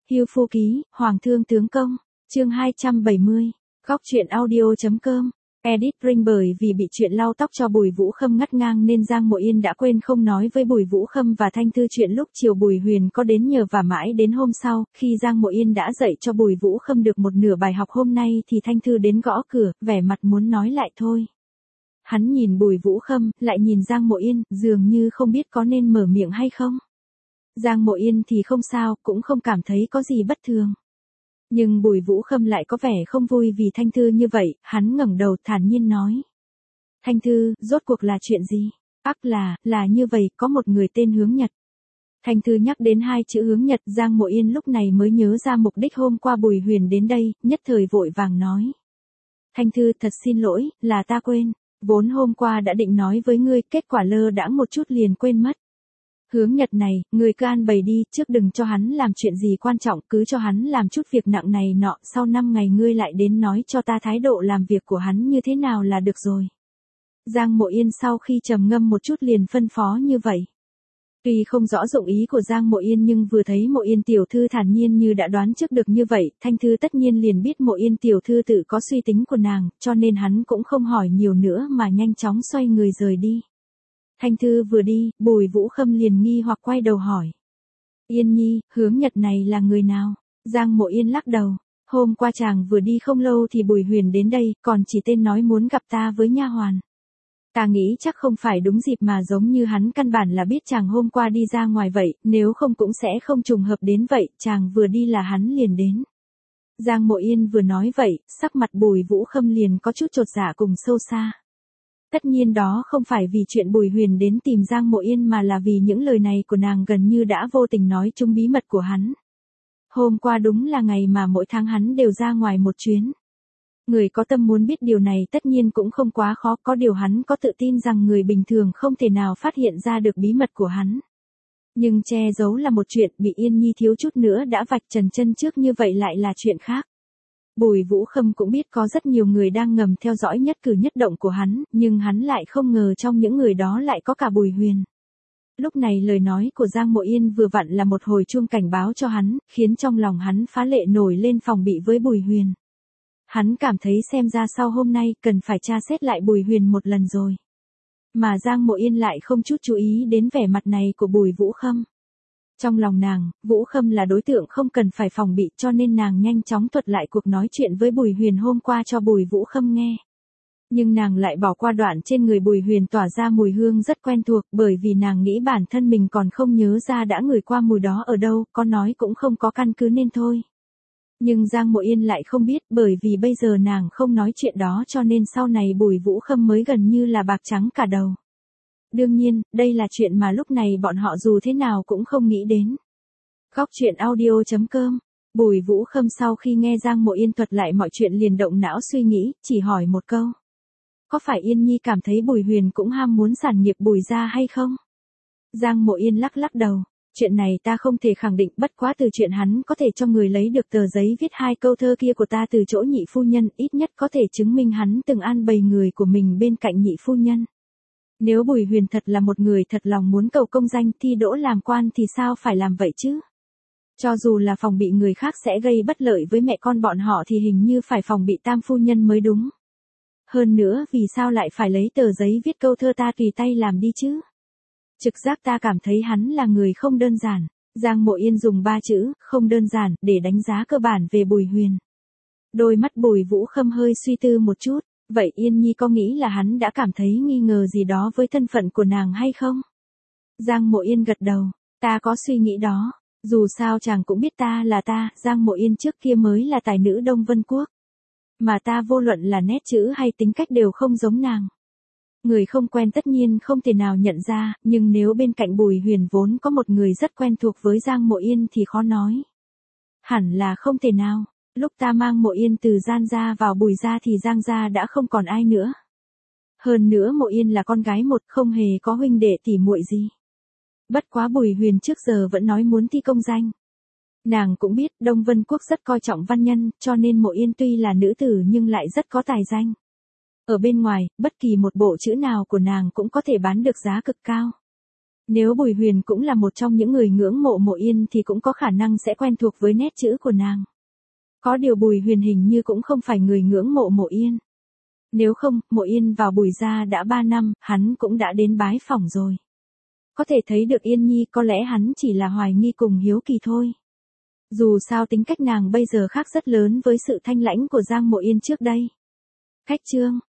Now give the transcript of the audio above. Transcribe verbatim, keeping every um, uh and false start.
Hưu Phu Ký, Hoàng Thương Tướng Công, chương hai trăm bảy mươi, góc truyện audio.com. Edit Ring bởi vì bị chuyện lau tóc cho Bùi Vũ Khâm ngắt ngang nên Giang Mộ Yên đã quên không nói với Bùi Vũ Khâm và Thanh Thư chuyện lúc chiều Bùi Huyền có đến nhờ và mãi đến hôm sau, khi Giang Mộ Yên đã dạy cho Bùi Vũ Khâm được một nửa bài học hôm nay thì Thanh Thư đến gõ cửa, vẻ mặt muốn nói lại thôi. Hắn nhìn Bùi Vũ Khâm, lại nhìn Giang Mộ Yên, dường như không biết có nên mở miệng hay không. Giang Mộ Yên thì không sao, cũng không cảm thấy có gì bất thường. Nhưng Bùi Vũ Khâm lại có vẻ không vui vì Thanh Thư như vậy, hắn ngẩng đầu thản nhiên nói. Thanh Thư, rốt cuộc là chuyện gì? Ác là, là như vậy, có một người tên Hướng Nhật. Thanh Thư nhắc đến hai chữ Hướng Nhật, Giang Mộ Yên lúc này mới nhớ ra mục đích hôm qua Bùi Huyền đến đây, nhất thời vội vàng nói. Thanh Thư, thật xin lỗi, là ta quên, vốn hôm qua đã định nói với ngươi, kết quả lơ đãng một chút liền quên mất. Hướng Nhật này, người cứ an bày đi, trước đừng cho hắn làm chuyện gì quan trọng, cứ cho hắn làm chút việc nặng này nọ, sau năm ngày ngươi lại đến nói cho ta thái độ làm việc của hắn như thế nào là được rồi. Giang Mộ Yên sau khi trầm ngâm một chút liền phân phó như vậy. Tuy không rõ dụng ý của Giang Mộ Yên nhưng vừa thấy Mộ Yên tiểu thư thản nhiên như đã đoán trước được như vậy, Thanh Thư tất nhiên liền biết Mộ Yên tiểu thư tự có suy tính của nàng, cho nên hắn cũng không hỏi nhiều nữa mà nhanh chóng xoay người rời đi. Thanh Thư vừa đi, Bùi Vũ Khâm liền nghi hoặc quay đầu hỏi. Yên Nhi, Hướng Nhật này là người nào? Giang Mộ Yên lắc đầu. Hôm qua chàng vừa đi không lâu thì Bùi Huyền đến đây, còn chỉ tên nói muốn gặp ta với nha hoàn. Ta nghĩ chắc không phải đúng dịp mà giống như hắn căn bản là biết chàng hôm qua đi ra ngoài vậy, nếu không cũng sẽ không trùng hợp đến vậy, chàng vừa đi là hắn liền đến. Giang Mộ Yên vừa nói vậy, sắc mặt Bùi Vũ Khâm liền có chút chột dạ cùng sâu xa. Tất nhiên đó không phải vì chuyện Bùi Huyền đến tìm Giang Mộ Yên mà là vì những lời này của nàng gần như đã vô tình nói chung bí mật của hắn. Hôm qua đúng là ngày mà mỗi tháng hắn đều ra ngoài một chuyến. Người có tâm muốn biết điều này tất nhiên cũng không quá khó, có điều hắn có tự tin rằng người bình thường không thể nào phát hiện ra được bí mật của hắn. Nhưng che giấu là một chuyện, bị Yên Nhi thiếu chút nữa đã vạch trần chân trước như vậy lại là chuyện khác. Bùi Vũ Khâm cũng biết có rất nhiều người đang ngầm theo dõi nhất cử nhất động của hắn, nhưng hắn lại không ngờ trong những người đó lại có cả Bùi Huyền. Lúc này lời nói của Giang Mộ Yên vừa vặn là một hồi chuông cảnh báo cho hắn, khiến trong lòng hắn phá lệ nổi lên phòng bị với Bùi Huyền. Hắn cảm thấy xem ra sau hôm nay cần phải tra xét lại Bùi Huyền một lần rồi. Mà Giang Mộ Yên lại không chút chú ý đến vẻ mặt này của Bùi Vũ Khâm. Trong lòng nàng, Vũ Khâm là đối tượng không cần phải phòng bị cho nên nàng nhanh chóng thuật lại cuộc nói chuyện với Bùi Huyền hôm qua cho Bùi Vũ Khâm nghe. Nhưng nàng lại bỏ qua đoạn trên người Bùi Huyền tỏa ra mùi hương rất quen thuộc bởi vì nàng nghĩ bản thân mình còn không nhớ ra đã ngửi qua mùi đó ở đâu, có nói cũng không có căn cứ nên thôi. Nhưng Giang Mộ Yên lại không biết bởi vì bây giờ nàng không nói chuyện đó cho nên sau này Bùi Vũ Khâm mới gần như là bạc trắng cả đầu. Đương nhiên, đây là chuyện mà lúc này bọn họ dù thế nào cũng không nghĩ đến. Góc truyện audio.com. Bùi Vũ Khâm sau khi nghe Giang Mộ Yên thuật lại mọi chuyện liền động não suy nghĩ, chỉ hỏi một câu. Có phải Yên Nhi cảm thấy Bùi Huyền cũng ham muốn sản nghiệp Bùi gia hay không? Giang Mộ Yên lắc lắc đầu. Chuyện này ta không thể khẳng định, bất quá từ chuyện hắn có thể cho người lấy được tờ giấy viết hai câu thơ kia của ta từ chỗ nhị phu nhân, ít nhất có thể chứng minh hắn từng an bày người của mình bên cạnh nhị phu nhân. Nếu Bùi Huyền thật là một người thật lòng muốn cầu công danh thi đỗ làm quan thì sao phải làm vậy chứ? Cho dù là phòng bị người khác sẽ gây bất lợi với mẹ con bọn họ thì hình như phải phòng bị tam phu nhân mới đúng. Hơn nữa vì sao lại phải lấy tờ giấy viết câu thơ ta tùy tay làm đi chứ? Trực giác ta cảm thấy hắn là người không đơn giản. Giang Mộ Yên dùng ba chữ, không đơn giản, để đánh giá cơ bản về Bùi Huyền. Đôi mắt Bùi Vũ Khâm hơi suy tư một chút. Vậy Yên Nhi có nghĩ là hắn đã cảm thấy nghi ngờ gì đó với thân phận của nàng hay không? Giang Mộ Yên gật đầu. Ta có suy nghĩ đó. Dù sao chàng cũng biết ta là ta, Giang Mộ Yên trước kia mới là tài nữ Đông Vân Quốc. Mà ta vô luận là nét chữ hay tính cách đều không giống nàng. Người không quen tất nhiên không thể nào nhận ra, nhưng nếu bên cạnh Bùi Huyền vốn có một người rất quen thuộc với Giang Mộ Yên thì khó nói. Hẳn là không thể nào. Lúc ta mang Mộ Yên từ Giang gia vào Bùi gia thì Giang gia đã không còn ai nữa. Hơn nữa Mộ Yên là con gái một, không hề có huynh đệ tỉ muội gì. Bất quá Bùi Huyền trước giờ vẫn nói muốn thi công danh. Nàng cũng biết Đông Vân Quốc rất coi trọng văn nhân, cho nên Mộ Yên tuy là nữ tử nhưng lại rất có tài danh. Ở bên ngoài, bất kỳ một bộ chữ nào của nàng cũng có thể bán được giá cực cao. Nếu Bùi Huyền cũng là một trong những người ngưỡng mộ Mộ Yên thì cũng có khả năng sẽ quen thuộc với nét chữ của nàng. Có điều Bùi Huyền hình như cũng không phải người ngưỡng mộ Mộ Yên. Nếu không, Mộ Yên vào Bùi gia đã ba năm, hắn cũng đã đến bái phỏng rồi. Có thể thấy được Yên Nhi có lẽ hắn chỉ là hoài nghi cùng hiếu kỳ thôi. Dù sao tính cách nàng bây giờ khác rất lớn với sự thanh lãnh của Giang Mộ Yên trước đây. Khách chương